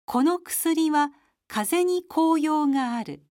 この薬は風邪に効用がある。